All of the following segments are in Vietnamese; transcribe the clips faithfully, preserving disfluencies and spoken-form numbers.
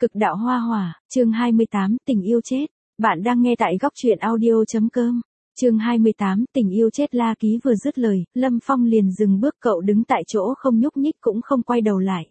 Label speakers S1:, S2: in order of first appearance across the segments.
S1: Cực đạo hoa hỏa, chương hai mươi tám, tình yêu chết. Bạn đang nghe tại góc truyện audio.com. Chương hai mươi tám, tình yêu chết. La Ký vừa dứt lời, Lâm Phong liền dừng bước, cậu đứng tại chỗ không nhúc nhích cũng không quay đầu lại.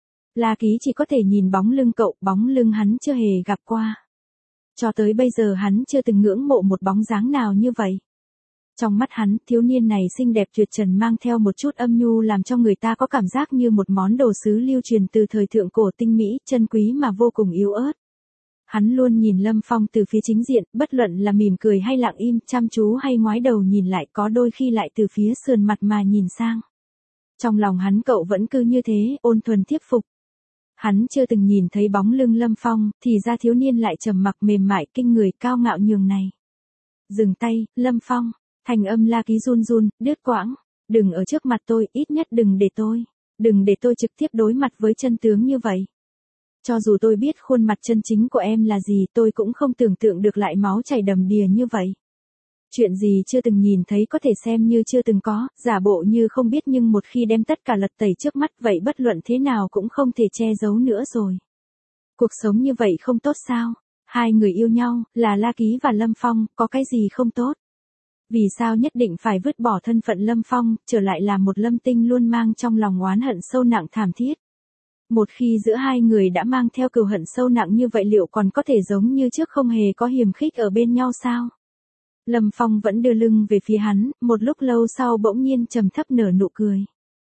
S1: La Ký chỉ có thể nhìn bóng lưng cậu, bóng lưng hắn chưa hề gặp qua. Cho tới bây giờ hắn chưa từng ngưỡng mộ một bóng dáng nào như vậy. Trong mắt hắn, thiếu niên này xinh đẹp tuyệt trần, mang theo một chút âm nhu làm cho người ta có cảm giác như một món đồ sứ lưu truyền từ thời thượng cổ, tinh mỹ, chân quý mà vô cùng yếu ớt. Hắn luôn nhìn Lâm Phong từ phía chính diện, bất luận là mỉm cười hay lặng im, chăm chú hay ngoái đầu nhìn lại, có đôi khi lại từ phía sườn mặt mà nhìn sang. Trong lòng hắn cậu vẫn cứ như thế, ôn thuần thiếp phục. Hắn chưa từng nhìn thấy bóng lưng Lâm Phong, thì ra thiếu niên lại trầm mặc mềm mại kinh người, cao ngạo nhường này. Dừng tay, Lâm Phong. Thành âm La Ký run run, đứt quãng. Đừng ở trước mặt tôi, ít nhất đừng để tôi. Đừng để tôi trực tiếp đối mặt với chân tướng như vậy. Cho dù tôi biết khuôn mặt chân chính của em là gì, tôi cũng không tưởng tượng được lại máu chảy đầm đìa như vậy. Chuyện gì chưa từng nhìn thấy có thể xem như chưa từng có, giả bộ như không biết, nhưng một khi đem tất cả lật tẩy trước mắt, vậy bất luận thế nào cũng không thể che giấu nữa rồi. Cuộc sống như vậy không tốt sao? Hai người yêu nhau, là La Ký và Lâm Phong, có cái gì không tốt? Vì sao nhất định phải vứt bỏ thân phận Lâm Phong, trở lại là một Lâm Tinh luôn mang trong lòng oán hận sâu nặng thảm thiết? Một khi giữa hai người đã mang theo cừu hận sâu nặng như vậy, liệu còn có thể giống như trước không hề có hiềm khích ở bên nhau sao? Lâm Phong vẫn đưa lưng về phía hắn, một lúc lâu sau bỗng nhiên trầm thấp nở nụ cười.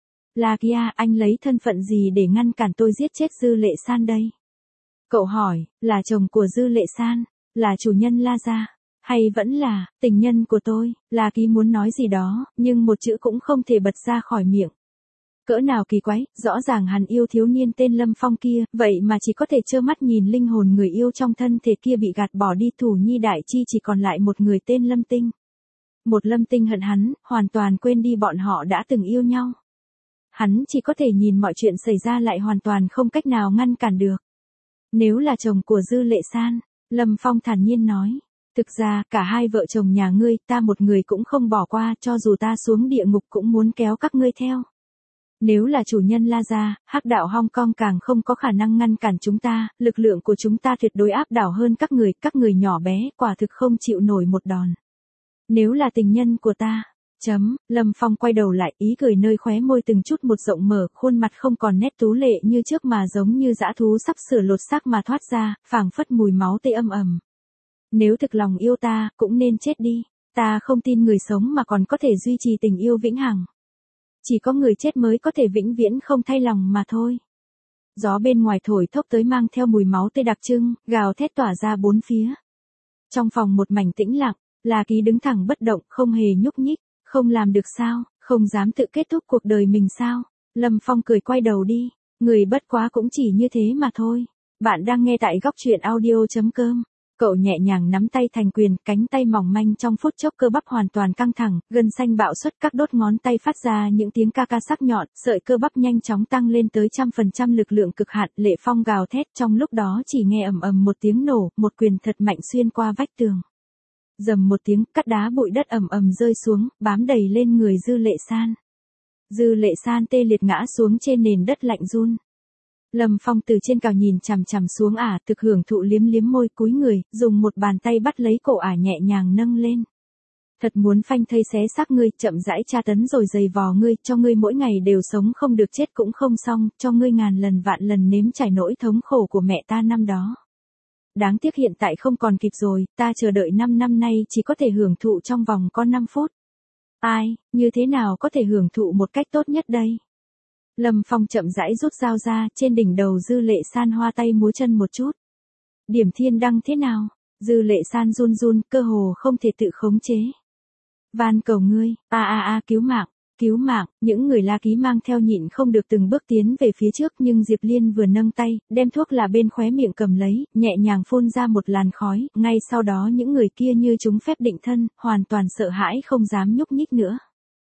S1: La Ký, anh lấy thân phận gì để ngăn cản tôi giết chết Dư Lệ San đây? Cậu hỏi, là chồng của Dư Lệ San, là chủ nhân La gia, hay vẫn là tình nhân của tôi? La Ký muốn nói gì đó, nhưng một chữ cũng không thể bật ra khỏi miệng. Cỡ nào kỳ quái, rõ ràng hắn yêu thiếu niên tên Lâm Phong kia, vậy mà chỉ có thể trơ mắt nhìn linh hồn người yêu trong thân thể kia bị gạt bỏ đi, thủ nhi đại chi, chỉ còn lại một người tên Lâm Tinh. Một Lâm Tinh hận hắn, hoàn toàn quên đi bọn họ đã từng yêu nhau. Hắn chỉ có thể nhìn mọi chuyện xảy ra, lại hoàn toàn không cách nào ngăn cản được. Nếu là chồng của Dư Lệ San, Lâm Phong thản nhiên nói. Thực ra, cả hai vợ chồng nhà ngươi, ta một người cũng không bỏ qua, cho dù ta xuống địa ngục cũng muốn kéo các ngươi theo. Nếu là chủ nhân La gia, Hắc đạo Hong Kong càng không có khả năng ngăn cản chúng ta, lực lượng của chúng ta tuyệt đối áp đảo hơn các người, các người nhỏ bé, quả thực không chịu nổi một đòn. Nếu là tình nhân của ta, chấm, Lâm Phong quay đầu lại, ý cười nơi khóe môi từng chút một rộng mở, khuôn mặt không còn nét tú lệ như trước mà giống như dã thú sắp sửa lột xác mà thoát ra, phảng phất mùi máu tươi âm ầm. Nếu thực lòng yêu ta, cũng nên chết đi. Ta không tin người sống mà còn có thể duy trì tình yêu vĩnh hằng. Chỉ có người chết mới có thể vĩnh viễn không thay lòng mà thôi. Gió bên ngoài thổi thốc tới mang theo mùi máu tươi đặc trưng, gào thét tỏa ra bốn phía. Trong phòng một mảnh tĩnh lặng, La Ký đứng thẳng bất động, không hề nhúc nhích. Không làm được sao, không dám tự kết thúc cuộc đời mình sao? Lâm Phong cười quay đầu đi. Người bất quá cũng chỉ như thế mà thôi. Bạn đang nghe tại góc truyện audio.com. Cậu nhẹ nhàng nắm tay thành quyền, cánh tay mỏng manh trong phút chốc cơ bắp hoàn toàn căng thẳng, gân xanh bạo xuất, các đốt ngón tay phát ra những tiếng ca ca sắc nhọn, sợi cơ bắp nhanh chóng tăng lên tới trăm phần trăm lực lượng cực hạn. Lệ Phong gào thét, trong lúc đó chỉ nghe ầm ầm một tiếng nổ, một quyền thật mạnh xuyên qua vách tường. Dầm một tiếng, cát đá bụi đất ầm ầm rơi xuống, bám đầy lên người Dư Lệ San. Dư Lệ San tê liệt ngã xuống trên nền đất lạnh run. Lâm Phong từ trên cao nhìn chằm chằm xuống ả, thực hưởng thụ liếm liếm môi, cúi người, dùng một bàn tay bắt lấy cổ ả nhẹ nhàng nâng lên. Thật muốn phanh thây xé xác ngươi, chậm rãi tra tấn rồi giày vò ngươi, cho ngươi mỗi ngày đều sống không được chết cũng không xong, cho ngươi ngàn lần vạn lần nếm trải nỗi thống khổ của mẹ ta năm đó. Đáng tiếc hiện tại không còn kịp rồi, ta chờ đợi năm năm nay chỉ có thể hưởng thụ trong vòng có năm phút. Ai, như thế nào có thể hưởng thụ một cách tốt nhất đây? Lâm Phong chậm rãi rút dao ra, trên đỉnh đầu Dư Lệ San hoa tay múa chân một chút. Điểm thiên đăng thế nào? Dư Lệ San run run, cơ hồ không thể tự khống chế. Van cầu ngươi, a a a cứu mạng, cứu mạng, những người La Ký mang theo nhịn không được từng bước tiến về phía trước, nhưng Diệp Liên vừa nâng tay, đem thuốc là bên khóe miệng cầm lấy, nhẹ nhàng phun ra một làn khói, ngay sau đó những người kia như chúng phép định thân, hoàn toàn sợ hãi không dám nhúc nhích nữa.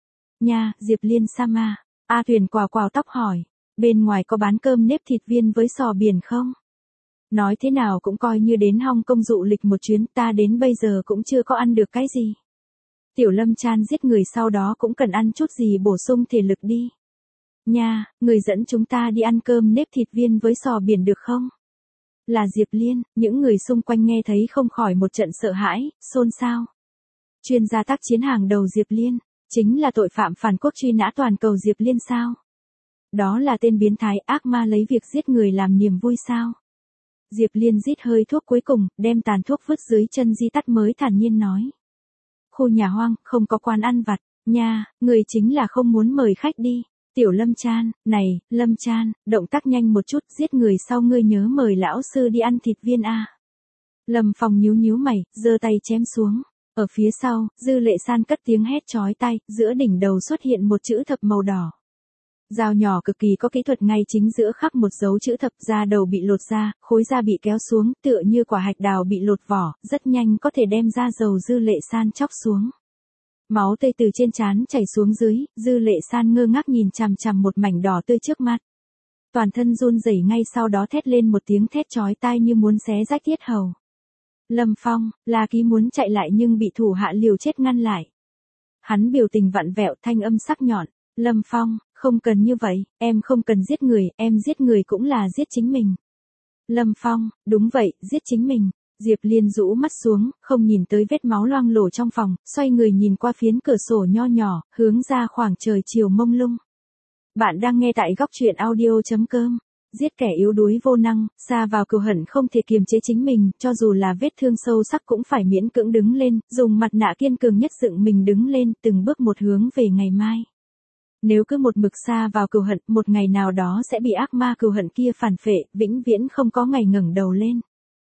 S1: Nha, Diệp Liên Sama. A Tuyền quào quào tóc hỏi, bên ngoài có bán cơm nếp thịt viên với sò biển không? Nói thế nào cũng coi như đến Hong Kong dụ lịch một chuyến, ta đến bây giờ cũng chưa có ăn được cái gì. Tiểu Lâm Chan giết người sau đó cũng cần ăn chút gì bổ sung thể lực đi. Nha, người dẫn chúng ta đi ăn cơm nếp thịt viên với sò biển được không? Là Diệp Liên, những người xung quanh nghe thấy không khỏi một trận sợ hãi, xôn xao. Chuyên gia tác chiến hàng đầu Diệp Liên, chính là tội phạm phản quốc truy nã toàn cầu Diệp Liên sao? Đó là tên biến thái ác ma lấy việc giết người làm niềm vui sao? Diệp Liên rít hơi thuốc cuối cùng, đem tàn thuốc vứt dưới chân di tắt mới thản nhiên nói. Khu nhà hoang, không có quán ăn vặt, nha, người chính là không muốn mời khách đi. Tiểu Lâm Chan, này, Lâm Chan, động tác nhanh một chút, giết người sau ngươi nhớ mời lão sư đi ăn thịt viên a. Lâm Phong nhíu nhíu mày, giơ tay chém xuống. Ở phía sau, Dư Lệ San cất tiếng hét chói tai, giữa đỉnh đầu xuất hiện một chữ thập màu đỏ. Dao nhỏ cực kỳ có kỹ thuật ngay chính giữa khắc một dấu chữ thập, da đầu bị lột ra, khối da bị kéo xuống, tựa như quả hạch đào bị lột vỏ, rất nhanh có thể đem da dầu Dư Lệ San chóc xuống. Máu tươi từ trên trán chảy xuống dưới, Dư Lệ San ngơ ngác nhìn chằm chằm một mảnh đỏ tươi trước mắt. Toàn thân run rẩy ngay sau đó thét lên một tiếng thét chói tai như muốn xé rách tiết hầu. Lâm Phong, La Ký muốn chạy lại nhưng bị thủ hạ liều chết ngăn lại. Hắn biểu tình vặn vẹo thanh âm sắc nhọn. Lâm Phong, không cần như vậy, em không cần giết người, em giết người cũng là giết chính mình. Lâm Phong, đúng vậy, giết chính mình. Diệp Liên rũ mắt xuống, không nhìn tới vết máu loang lổ trong phòng, xoay người nhìn qua phiến cửa sổ nho nhỏ, hướng ra khoảng trời chiều mông lung. Bạn đang nghe tại góc truyện audio chấm com. Giết kẻ yếu đuối vô năng, sa vào cừu hận không thể kiềm chế chính mình, cho dù là vết thương sâu sắc cũng phải miễn cưỡng đứng lên, dùng mặt nạ kiên cường nhất dựng mình đứng lên, từng bước một hướng về ngày mai. Nếu cứ một mực sa vào cừu hận, một ngày nào đó sẽ bị ác ma cừu hận kia phản phệ, vĩnh viễn không có ngày ngẩng đầu lên.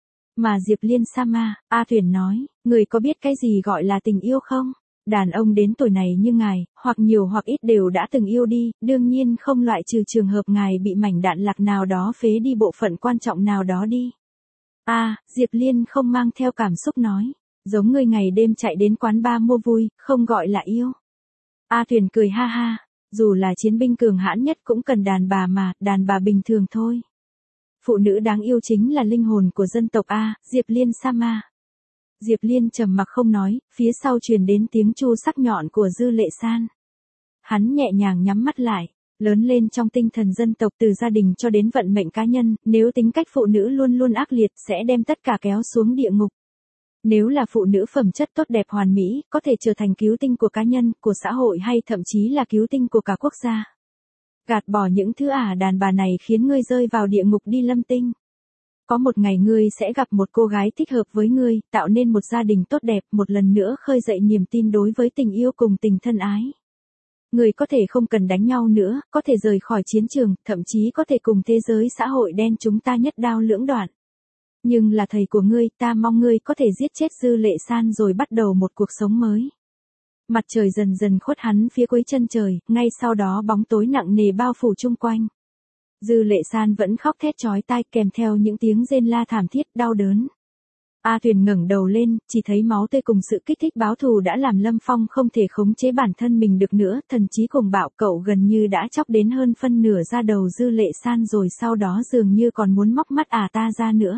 S1: Mà Diệp Liên Sama, A Thuyền nói, người có biết cái gì gọi là tình yêu không? Đàn ông đến tuổi này như ngài, hoặc nhiều hoặc ít đều đã từng yêu đi, đương nhiên không loại trừ trường hợp ngài bị mảnh đạn lạc nào đó phế đi bộ phận quan trọng nào đó đi. A, à, Diệp Liên không mang theo cảm xúc nói, giống người ngày đêm chạy đến quán bar mua vui, không gọi là yêu. A Thuyền cười ha ha, dù là chiến binh cường hãn nhất cũng cần đàn bà mà, đàn bà bình thường thôi. Phụ nữ đáng yêu chính là linh hồn của dân tộc A, Diệp Liên Sama. Diệp Liên trầm mặc không nói, phía sau truyền đến tiếng chu sắc nhọn của Dư Lệ San. Hắn nhẹ nhàng nhắm mắt lại, lớn lên trong tinh thần dân tộc từ gia đình cho đến vận mệnh cá nhân, nếu tính cách phụ nữ luôn luôn ác liệt sẽ đem tất cả kéo xuống địa ngục. Nếu là phụ nữ phẩm chất tốt đẹp hoàn mỹ, có thể trở thành cứu tinh của cá nhân, của xã hội hay thậm chí là cứu tinh của cả quốc gia. Gạt bỏ những thứ ả đàn bà này khiến ngươi rơi vào địa ngục đi Lâm Tinh. Có một ngày ngươi sẽ gặp một cô gái thích hợp với ngươi, tạo nên một gia đình tốt đẹp, một lần nữa khơi dậy niềm tin đối với tình yêu cùng tình thân ái. Ngươi có thể không cần đánh nhau nữa, có thể rời khỏi chiến trường, thậm chí có thể cùng thế giới xã hội đen chúng ta nhất đao lưỡng đoạn. Nhưng là thầy của ngươi, ta mong ngươi có thể giết chết Dư Lệ San rồi bắt đầu một cuộc sống mới. Mặt trời dần dần khuất hắn phía cuối chân trời, ngay sau đó bóng tối nặng nề bao phủ chung quanh. Dư Lệ San vẫn khóc thét chói tai kèm theo những tiếng rên la thảm thiết, đau đớn. A Thuyền ngẩng đầu lên, chỉ thấy máu tươi cùng sự kích thích báo thù đã làm Lâm Phong không thể khống chế bản thân mình được nữa, thần trí cuồng bạo cậu gần như đã chóc đến hơn phân nửa da đầu Dư Lệ San rồi sau đó dường như còn muốn móc mắt à ta ra nữa.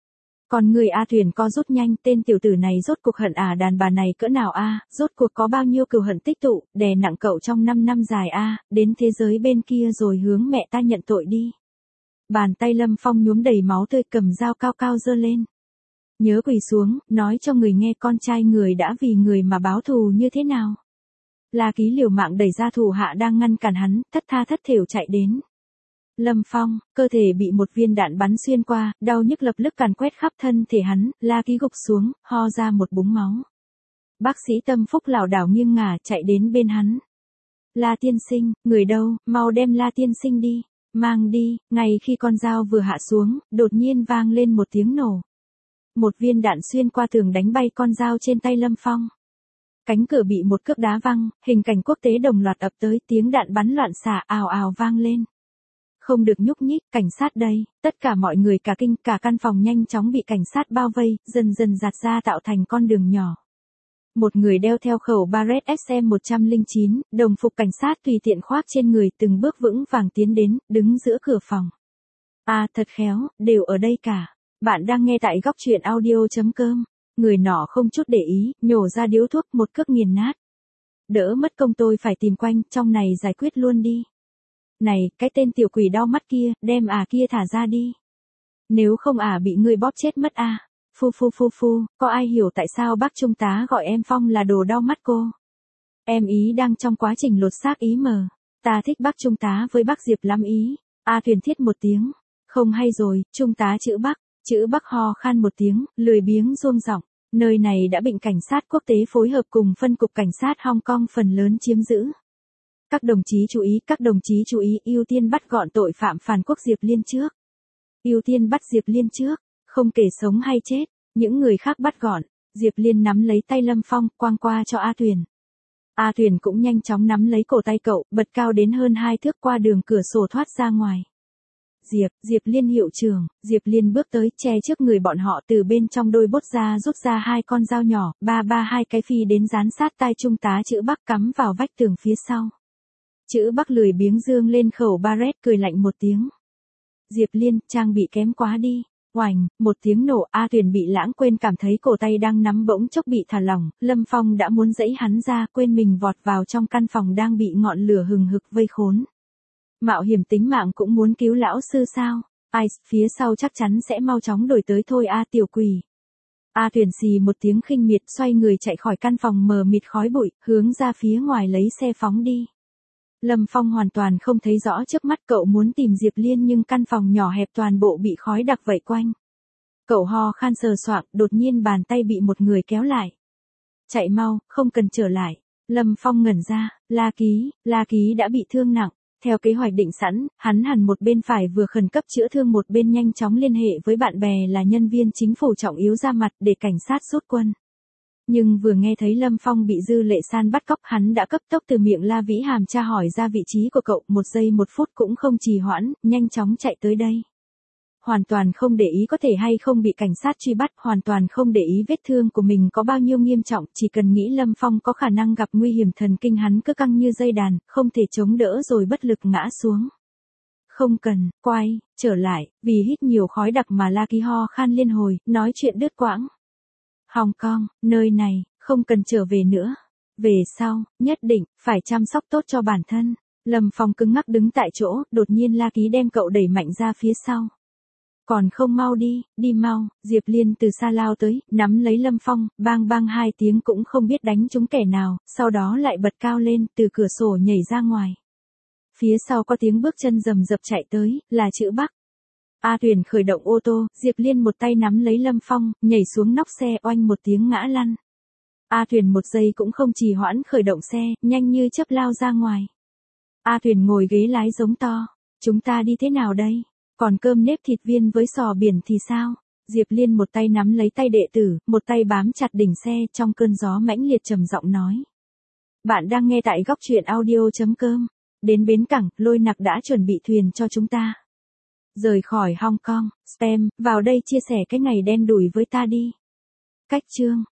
S1: Còn người A Thuyền co rút nhanh, tên tiểu tử này rốt cuộc hận à đàn bà này cỡ nào a, rốt cuộc có bao nhiêu cừu hận tích tụ, đè nặng cậu trong năm năm dài a, đến thế giới bên kia rồi hướng mẹ ta nhận tội đi. Bàn tay Lâm Phong nhuốm đầy máu tươi cầm dao cao cao giơ lên. Nhớ quỳ xuống, nói cho người nghe con trai người đã vì người mà báo thù như thế nào. La Ký liều mạng đẩy ra thủ hạ đang ngăn cản hắn, thất tha thất thểu chạy đến. Lâm Phong, cơ thể bị một viên đạn bắn xuyên qua, đau nhức lập tức càn quét khắp thân thể hắn, La Ký gục xuống, ho ra một búng máu. Bác sĩ Tâm Phúc lảo đảo nghiêng ngả chạy đến bên hắn. La tiên sinh, người đâu, mau đem La tiên sinh đi, mang đi, ngay khi con dao vừa hạ xuống, đột nhiên vang lên một tiếng nổ. Một viên đạn xuyên qua tường đánh bay con dao trên tay Lâm Phong. Cánh cửa bị một cước đá văng, hình cảnh quốc tế đồng loạt ập tới, tiếng đạn bắn loạn xạ ào ào vang lên. Không được nhúc nhích, cảnh sát đây, tất cả mọi người cả kinh, cả căn phòng nhanh chóng bị cảnh sát bao vây, dần dần giạt ra tạo thành con đường nhỏ. Một người đeo theo khẩu Barrett ét em một không chín, đồng phục cảnh sát tùy tiện khoác trên người từng bước vững vàng tiến đến, đứng giữa cửa phòng. À thật khéo, đều ở đây cả. Bạn đang nghe tại góc truyện audio chấm com. Người nọ không chút để ý, nhổ ra điếu thuốc một cước nghiền nát. Đỡ mất công tôi phải tìm quanh, trong này giải quyết luôn đi. Này, cái tên tiểu quỷ đau mắt kia, đem à kia thả ra đi. Nếu không à bị ngươi bóp chết mất à. Phu phu phu phu, có ai hiểu tại sao bác trung tá gọi em Phong là đồ đau mắt cô? Em ý đang trong quá trình lột xác ý mờ. Ta thích bác trung tá với bác Diệp lắm ý. A Tuyền thiết một tiếng. Không hay rồi, trung tá chữ Bắc. Chữ Bắc ho khan một tiếng, lười biếng rôm giọng. Nơi này đã bị cảnh sát quốc tế phối hợp cùng phân cục cảnh sát Hong Kong phần lớn chiếm giữ. Các đồng chí chú ý, các đồng chí chú ý, ưu tiên bắt gọn tội phạm phản quốc Diệp Liên trước. Ưu tiên bắt Diệp Liên trước, không kể sống hay chết, những người khác bắt gọn. Diệp Liên nắm lấy tay Lâm Phong, quang qua cho A Tuyền. A Tuyền cũng nhanh chóng nắm lấy cổ tay cậu, bật cao đến hơn hai thước qua đường cửa sổ thoát ra ngoài. Diệp, Diệp Liên hiệu trưởng, Diệp Liên bước tới che trước người bọn họ, từ bên trong đôi bốt ra rút ra hai con dao nhỏ, ba ba hai cái phi đến dán sát tai trung tá chữ Bắc cắm vào vách tường phía sau. Chữ Bắc lười biếng dương lên khẩu Barrett cười lạnh một tiếng. Diệp Liên, trang bị kém quá đi. Oành, một tiếng nổ, A Tuyền bị lãng quên, cảm thấy cổ tay đang nắm bỗng chốc bị thả lỏng, Lâm Phong đã muốn dẫy hắn ra, quên mình vọt vào trong căn phòng đang bị ngọn lửa hừng hực vây khốn. Mạo hiểm tính mạng cũng muốn cứu lão sư sao? Ai, phía sau chắc chắn sẽ mau chóng đổi tới thôi a tiểu quỷ. A Tuyền xì một tiếng khinh miệt, xoay người chạy khỏi căn phòng mờ mịt khói bụi, hướng ra phía ngoài lấy xe phóng đi. Lâm Phong hoàn toàn không thấy rõ trước mắt, cậu muốn tìm Diệp Liên nhưng căn phòng nhỏ hẹp toàn bộ bị khói đặc vây quanh. Cậu ho khan sờ soạng, đột nhiên bàn tay bị một người kéo lại. Chạy mau, không cần trở lại. Lâm Phong ngẩn ra, La Ký, La Ký đã bị thương nặng. Theo kế hoạch định sẵn, hắn hẳn một bên phải vừa khẩn cấp chữa thương, một bên nhanh chóng liên hệ với bạn bè là nhân viên chính phủ trọng yếu ra mặt để cảnh sát rút quân. Nhưng vừa nghe thấy Lâm Phong bị Dư Lệ San bắt cóc, hắn đã cấp tốc từ miệng La Vĩ Hàm tra hỏi ra vị trí của cậu, một giây một phút cũng không trì hoãn, nhanh chóng chạy tới đây. Hoàn toàn không để ý có thể hay không bị cảnh sát truy bắt, hoàn toàn không để ý vết thương của mình có bao nhiêu nghiêm trọng, chỉ cần nghĩ Lâm Phong có khả năng gặp nguy hiểm, thần kinh hắn cứ căng như dây đàn, không thể chống đỡ rồi bất lực ngã xuống. Không cần, quay, trở lại, vì hít nhiều khói đặc mà La Ký ho khan liên hồi, nói chuyện đứt quãng. Hong Kong, nơi này, không cần trở về nữa. Về sau, nhất định, phải chăm sóc tốt cho bản thân. Lâm Phong cứng ngắc đứng tại chỗ, đột nhiên La Ký đem cậu đẩy mạnh ra phía sau. Còn không mau đi, đi mau, Diệp Liên từ xa lao tới, nắm lấy Lâm Phong, bang bang hai tiếng cũng không biết đánh trúng kẻ nào, sau đó lại bật cao lên, từ cửa sổ nhảy ra ngoài. Phía sau có tiếng bước chân rầm rập chạy tới, là chữ Bắc. A Tuyền khởi động ô tô, Diệp Liên một tay nắm lấy Lâm Phong, nhảy xuống nóc xe, oanh một tiếng ngã lăn. A Tuyền một giây cũng không trì hoãn khởi động xe, nhanh như chớp lao ra ngoài. A Tuyền ngồi ghế lái giống to, chúng ta đi thế nào đây? Còn cơm nếp thịt viên với sò biển thì sao? Diệp Liên một tay nắm lấy tay đệ tử, một tay bám chặt đỉnh xe, trong cơn gió mãnh liệt trầm giọng nói. Bạn đang nghe tại góc truyện audio chấm com. Đến bến cảng, Lôi Nặc đã chuẩn bị thuyền cho chúng ta. Rời khỏi Hong Kong, spam, vào đây chia sẻ cái ngày đen đủi với ta đi. Cách chương.